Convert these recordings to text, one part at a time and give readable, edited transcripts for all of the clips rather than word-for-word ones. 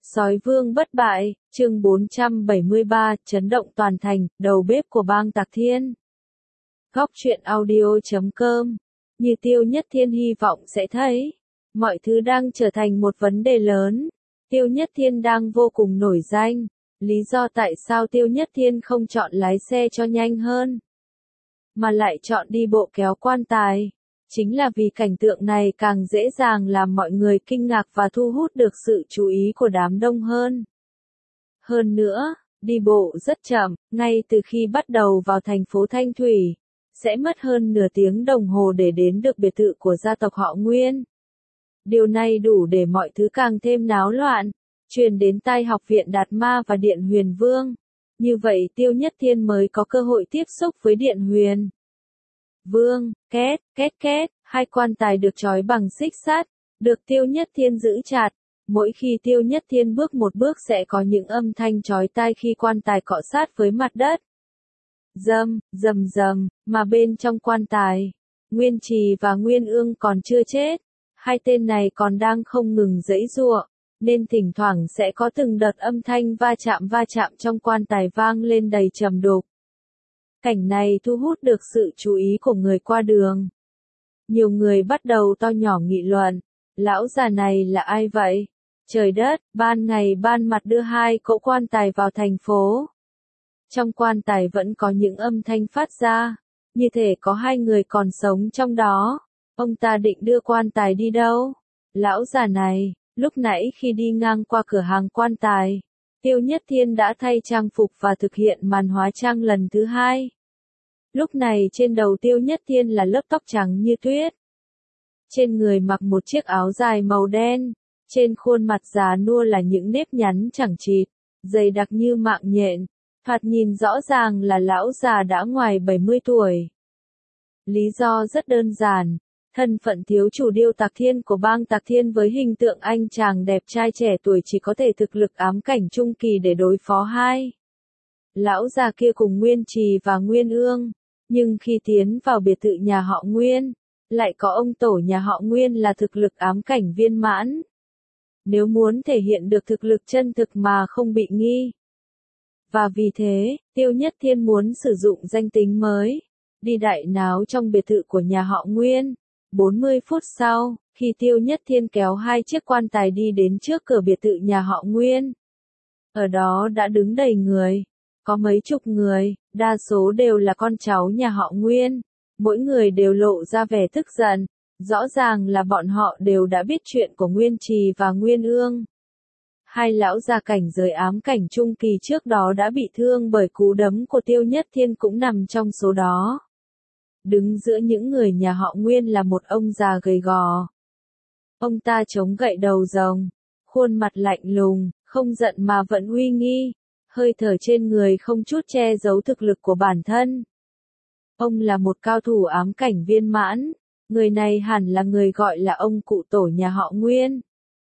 Sói vương bất bại, chương 473, chấn động toàn thành, đầu bếp của bang Tạc Thiên. Góc truyện audio.com. Như Tiêu Nhất Thiên hy vọng sẽ thấy, mọi thứ đang trở thành một vấn đề lớn. Tiêu Nhất Thiên đang vô cùng nổi danh. Lý do tại sao Tiêu Nhất Thiên không chọn lái xe cho nhanh hơn, mà lại chọn đi bộ kéo quan tài, chính là vì cảnh tượng này càng dễ dàng làm mọi người kinh ngạc và thu hút được sự chú ý của đám đông hơn. Hơn nữa, đi bộ rất chậm, ngay từ khi bắt đầu vào thành phố Thanh Thủy, sẽ mất hơn nửa tiếng đồng hồ để đến được biệt thự của gia tộc họ Nguyên. Điều này đủ để mọi thứ càng thêm náo loạn, truyền đến tai Học viện Đạt Ma và Điện Huyền Vương. Như vậy Tiêu Nhất Thiên mới có cơ hội tiếp xúc với Điện Huyền Vương. Két, két két, hai quan tài được trói bằng xích sắt, được Tiêu Nhất Thiên giữ chặt. Mỗi khi Tiêu Nhất Thiên bước một bước sẽ có những âm thanh chói tai khi quan tài cọ sát với mặt đất. Rầm, rầm rầm, mà bên trong quan tài, Nguyên Trì và Nguyên Ương còn chưa chết. Hai tên này còn đang không ngừng giãy giụa, nên thỉnh thoảng sẽ có từng đợt âm thanh va chạm trong quan tài vang lên đầy trầm đục. Cảnh này thu hút được sự chú ý của người qua đường. Nhiều người bắt đầu to nhỏ nghị luận, lão già này là ai vậy? Trời đất, ban ngày ban mặt đưa hai cỗ quan tài vào thành phố. Trong quan tài vẫn có những âm thanh phát ra, như thể có hai người còn sống trong đó. Ông ta định đưa quan tài đi đâu? Lão già này, lúc nãy khi đi ngang qua cửa hàng quan tài, Tiêu Nhất Thiên đã thay trang phục và thực hiện màn hóa trang lần thứ hai. Lúc này trên đầu Tiêu Nhất Thiên là lớp tóc trắng như tuyết. Trên người mặc một chiếc áo dài màu đen, trên khuôn mặt già nua là những nếp nhăn chẳng chịt, dày đặc như mạng nhện, thoạt nhìn rõ ràng là lão già đã ngoài 70 tuổi. Lý do rất đơn giản. Thân phận thiếu chủ Điêu Tạc Thiên của bang Tạc Thiên với hình tượng anh chàng đẹp trai trẻ tuổi chỉ có thể thực lực ám cảnh trung kỳ để đối phó hai lão già kia cùng Nguyên Trì và Nguyên Ương. Nhưng khi tiến vào biệt thự nhà họ Nguyên, lại có ông tổ nhà họ Nguyên là thực lực ám cảnh viên mãn. Nếu muốn thể hiện được thực lực chân thực mà không bị nghi. Và vì thế, Tiêu Nhất Thiên muốn sử dụng danh tính mới, đi đại náo trong biệt thự của nhà họ Nguyên. 40 phút sau, khi Tiêu Nhất Thiên kéo hai chiếc quan tài đi đến trước cửa biệt thự nhà họ Nguyên, ở đó đã đứng đầy người, có mấy chục người, đa số đều là con cháu nhà họ Nguyên, mỗi người đều lộ ra vẻ tức giận, rõ ràng là bọn họ đều đã biết chuyện của Nguyên Trì và Nguyên Ương. Hai lão già cảnh giới ám cảnh trung kỳ trước đó đã bị thương bởi cú đấm của Tiêu Nhất Thiên cũng nằm trong số đó. Đứng giữa những người nhà họ Nguyên là một ông già gầy gò. Ông ta chống gậy đầu rồng, khuôn mặt lạnh lùng, không giận mà vẫn uy nghi, hơi thở trên người không chút che giấu thực lực của bản thân. Ông là một cao thủ ám cảnh viên mãn, người này hẳn là người gọi là ông cụ tổ nhà họ Nguyên.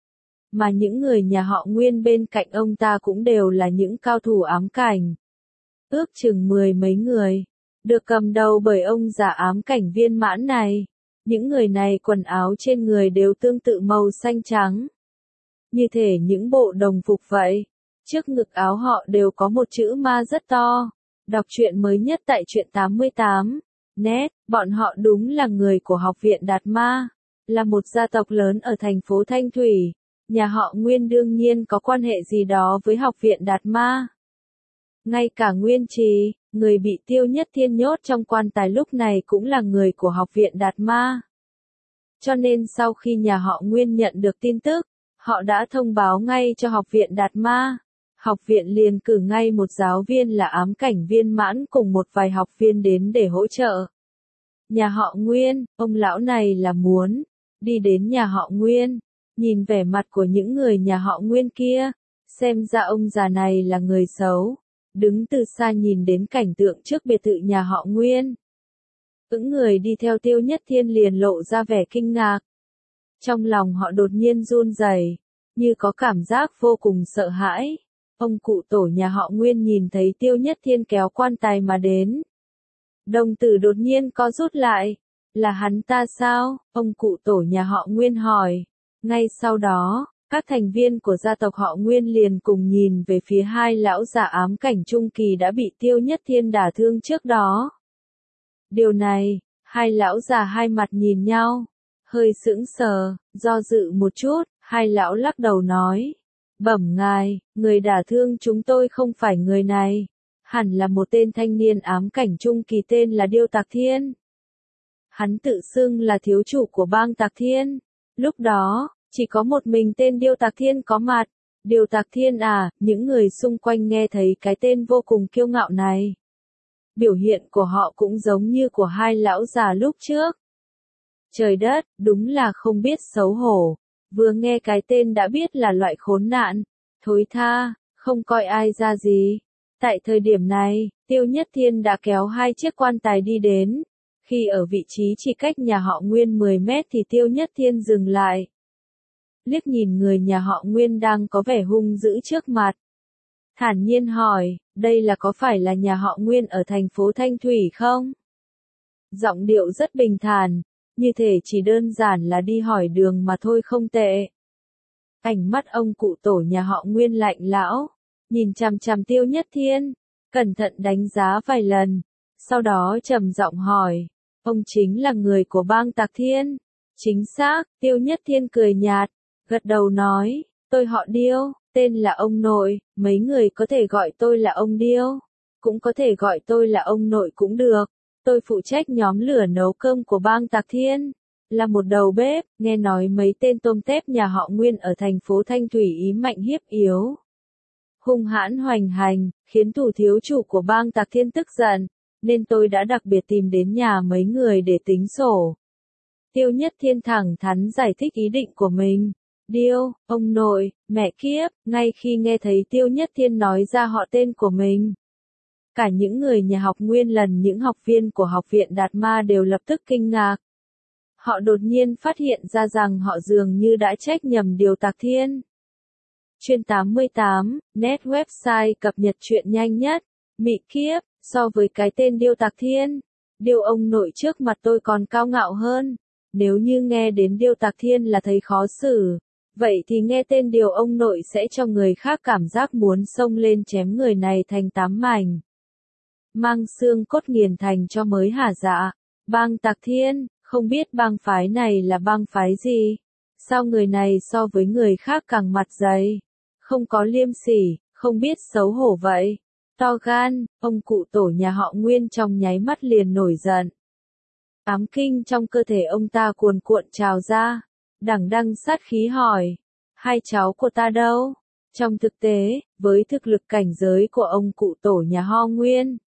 Mà những người nhà họ Nguyên bên cạnh ông ta cũng đều là những cao thủ ám cảnh. Ước chừng 10 mấy người, được cầm đầu bởi ông già ám cảnh viên mãn này. Những người này quần áo trên người đều tương tự màu xanh trắng, như thể những bộ đồng phục vậy. Trước ngực áo họ đều có một chữ ma rất to. Đọc truyện mới nhất tại truyện 88. Net, bọn họ đúng là người của Học viện Đạt Ma, là một gia tộc lớn ở thành phố Thanh Thủy. Nhà họ Nguyên đương nhiên có quan hệ gì đó với Học viện Đạt Ma. Ngay cả Nguyên Trì, người bị Tiêu Nhất Thiên nhốt trong quan tài lúc này cũng là người của Học viện Đạt Ma. Cho nên sau khi nhà họ Nguyên nhận được tin tức, họ đã thông báo ngay cho Học viện Đạt Ma. Học viện liền cử ngay một giáo viên là ám cảnh viên mãn cùng một vài học viên đến để hỗ trợ. Nhà họ Nguyên, ông lão này là muốn đi đến nhà họ Nguyên, nhìn vẻ mặt của những người nhà họ Nguyên kia, xem ra ông già này là người xấu. Đứng từ xa nhìn đến cảnh tượng trước biệt thự nhà họ Nguyên, những người đi theo Tiêu Nhất Thiên liền lộ ra vẻ kinh ngạc. Trong lòng họ đột nhiên run rẩy, như có cảm giác vô cùng sợ hãi. Ông cụ tổ nhà họ Nguyên nhìn thấy Tiêu Nhất Thiên kéo quan tài mà đến. Đồng tử đột nhiên co rút lại. Là hắn ta sao? Ông cụ tổ nhà họ Nguyên hỏi. Ngay sau đó, Các thành viên của gia tộc họ Nguyên liền cùng nhìn về phía hai lão già ám cảnh trung kỳ đã bị Tiêu Nhất Thiên đả thương trước đó. Điều này, hai lão già hai mặt nhìn nhau, hơi sững sờ, do dự một chút, hai lão lắc đầu nói. Bẩm ngài, người đả thương chúng tôi không phải người này, hẳn là một tên thanh niên ám cảnh trung kỳ tên là Điêu Tạc Thiên. Hắn tự xưng là thiếu chủ của bang Tạc Thiên. Lúc đó, chỉ có một mình tên Điêu Tạc Thiên có mặt. Điêu Tạc Thiên à, những người xung quanh nghe thấy cái tên vô cùng kiêu ngạo này. Biểu hiện của họ cũng giống như của hai lão già lúc trước. Trời đất, đúng là không biết xấu hổ. Vừa nghe cái tên đã biết là loại khốn nạn. Thối tha, không coi ai ra gì. Tại thời điểm này, Tiêu Nhất Thiên đã kéo hai chiếc quan tài đi đến. Khi ở vị trí chỉ cách nhà họ Nguyên 10 mét thì Tiêu Nhất Thiên dừng lại. Liếc nhìn người nhà họ Nguyên đang có vẻ hung dữ trước mặt. Thản nhiên hỏi, đây là có phải là nhà họ Nguyên ở thành phố Thanh Thủy không? Giọng điệu rất bình thản, như thể chỉ đơn giản là đi hỏi đường mà thôi không tệ. Ánh mắt ông cụ tổ nhà họ Nguyên lạnh lão, nhìn chằm chằm Tiêu Nhất Thiên, cẩn thận đánh giá vài lần, sau đó trầm giọng hỏi, ông chính là người của bang Tạc Thiên? Chính xác, Tiêu Nhất Thiên cười nhạt, gật đầu nói, tôi họ Điêu, tên là ông nội, mấy người có thể gọi tôi là ông Điêu, cũng có thể gọi tôi là ông nội cũng được. Tôi phụ trách nhóm lửa nấu cơm của bang Tạc Thiên, là một đầu bếp, nghe nói mấy tên tôm tép nhà họ Nguyên ở thành phố Thanh Thủy ý mạnh hiếp yếu. Hung hãn hoành hành, khiến thủ thiếu chủ của bang Tạc Thiên tức giận, nên tôi đã đặc biệt tìm đến nhà mấy người để tính sổ. Tiêu Nhất Thiên thẳng thắn giải thích ý định của mình. Điêu, ông nội, mẹ kiếp, ngay khi nghe thấy Tiêu Nhất Thiên nói ra họ tên của mình. Cả những người nhà học Nguyên lần những học viên của học viện Đạt Ma đều lập tức kinh ngạc. Họ đột nhiên phát hiện ra rằng họ dường như đã trách nhầm Điêu Tạc Thiên. Chuyên 88, net website cập nhật truyện nhanh nhất, mị kiếp, so với cái tên Điêu Tạc Thiên, Điêu ông nội trước mặt tôi còn cao ngạo hơn. Nếu như nghe đến Điêu Tạc Thiên là thấy khó xử, vậy thì nghe tên Điêu ông nội sẽ cho người khác cảm giác muốn xông lên chém người này thành 8 mảnh. Mang xương cốt nghiền thành cho mới hả dạ. Bang Tạc Thiên, không biết bang phái này là bang phái gì? Sao người này so với người khác càng mặt dày? Không có liêm sỉ, không biết xấu hổ vậy. To gan, ông cụ tổ nhà họ Nguyên trong nháy mắt liền nổi giận. Ám kinh trong cơ thể ông ta cuồn cuộn trào ra. Đằng đằng sát khí hỏi. Hai cháu của ta đâu? Trong thực tế, với thực lực cảnh giới của ông cụ tổ nhà họ Nguyên.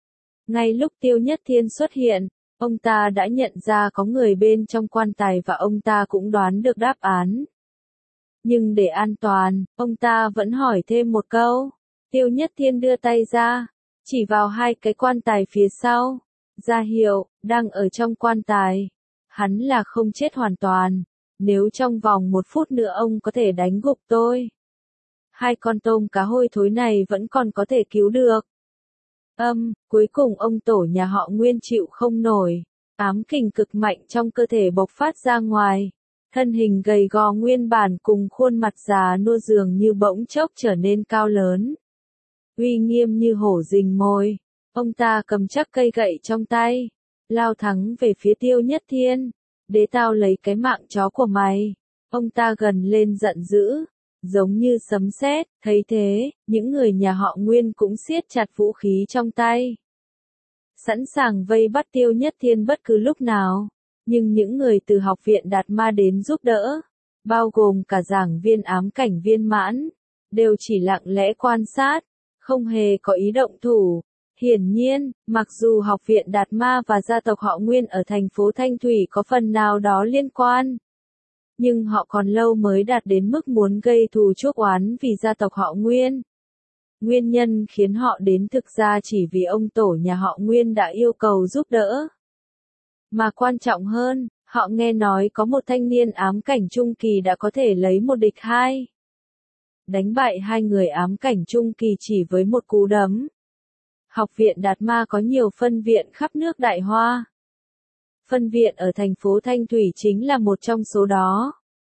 Ngay lúc Tiêu Nhất Thiên xuất hiện, ông ta đã nhận ra có người bên trong quan tài và ông ta cũng đoán được đáp án. Nhưng để an toàn, ông ta vẫn hỏi thêm một câu. Tiêu Nhất Thiên đưa tay ra, chỉ vào hai cái quan tài phía sau, ra hiệu, đang ở trong quan tài. Hắn là không chết hoàn toàn, nếu trong vòng 1 phút nữa ông có thể đánh gục tôi. Hai con tôm cá hôi thối này vẫn còn có thể cứu được. Cuối cùng ông tổ nhà họ Nguyên chịu không nổi, ám kình cực mạnh trong cơ thể bộc phát ra ngoài. Thân hình gầy gò nguyên bản cùng khuôn mặt già nua dường như bỗng chốc trở nên cao lớn. Uy nghiêm như hổ rình mồi, ông ta cầm chắc cây gậy trong tay, lao thẳng về phía Tiêu Nhất Thiên. Để tao lấy cái mạng chó của mày. Ông ta gần lên giận dữ, giống như sấm sét. Thấy thế, những người nhà họ Nguyên cũng siết chặt vũ khí trong tay, sẵn sàng vây bắt Tiêu Nhất Thiên bất cứ lúc nào. Nhưng những người từ học viện Đạt Ma đến giúp đỡ, bao gồm cả giảng viên ám cảnh viên mãn, đều chỉ lặng lẽ quan sát, không hề có ý động thủ. Hiển nhiên, mặc dù học viện Đạt Ma và gia tộc họ Nguyên ở thành phố Thanh Thủy có phần nào đó liên quan, nhưng họ còn lâu mới đạt đến mức muốn gây thù chuốc oán vì gia tộc họ Nguyên. Nguyên nhân khiến họ đến thực ra chỉ vì ông tổ nhà họ Nguyên đã yêu cầu giúp đỡ. Mà quan trọng hơn, họ nghe nói có một thanh niên ám cảnh trung kỳ đã có thể lấy 1 địch 2. Đánh bại 2 người ám cảnh trung kỳ chỉ với một cú đấm. Học viện Đạt Ma có nhiều phân viện khắp nước Đại Hoa. Phân viện ở thành phố Thanh Thủy chính là một trong số đó.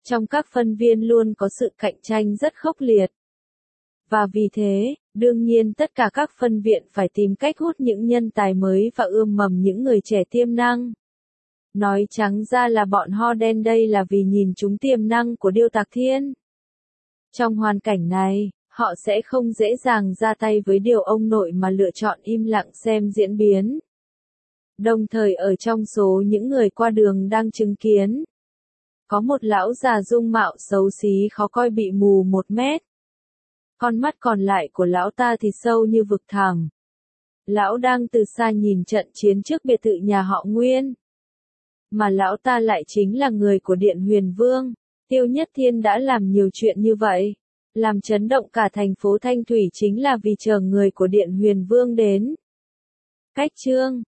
Trong các phân viên luôn có sự cạnh tranh rất khốc liệt. Và vì thế, đương nhiên tất cả các phân viện phải tìm cách hút những nhân tài mới và ươm mầm những người trẻ tiềm năng. Nói trắng ra là bọn ho đen đây là vì nhìn trúng tiềm năng của Điêu Tạc Thiên. Trong hoàn cảnh này, họ sẽ không dễ dàng ra tay với điều ông nội mà lựa chọn im lặng xem diễn biến. Đồng thời ở trong số những người qua đường đang chứng kiến, có một lão già dung mạo xấu xí khó coi bị mù 1 mét. Con mắt còn lại của lão ta thì sâu như vực thẳm. Lão đang từ xa nhìn trận chiến trước biệt thự nhà họ Nguyên. Mà lão ta lại chính là người của Điện Huyền Vương. Tiêu Nhất Thiên đã làm nhiều chuyện như vậy, làm chấn động cả thành phố Thanh Thủy chính là vì chờ người của Điện Huyền Vương đến. Cách chương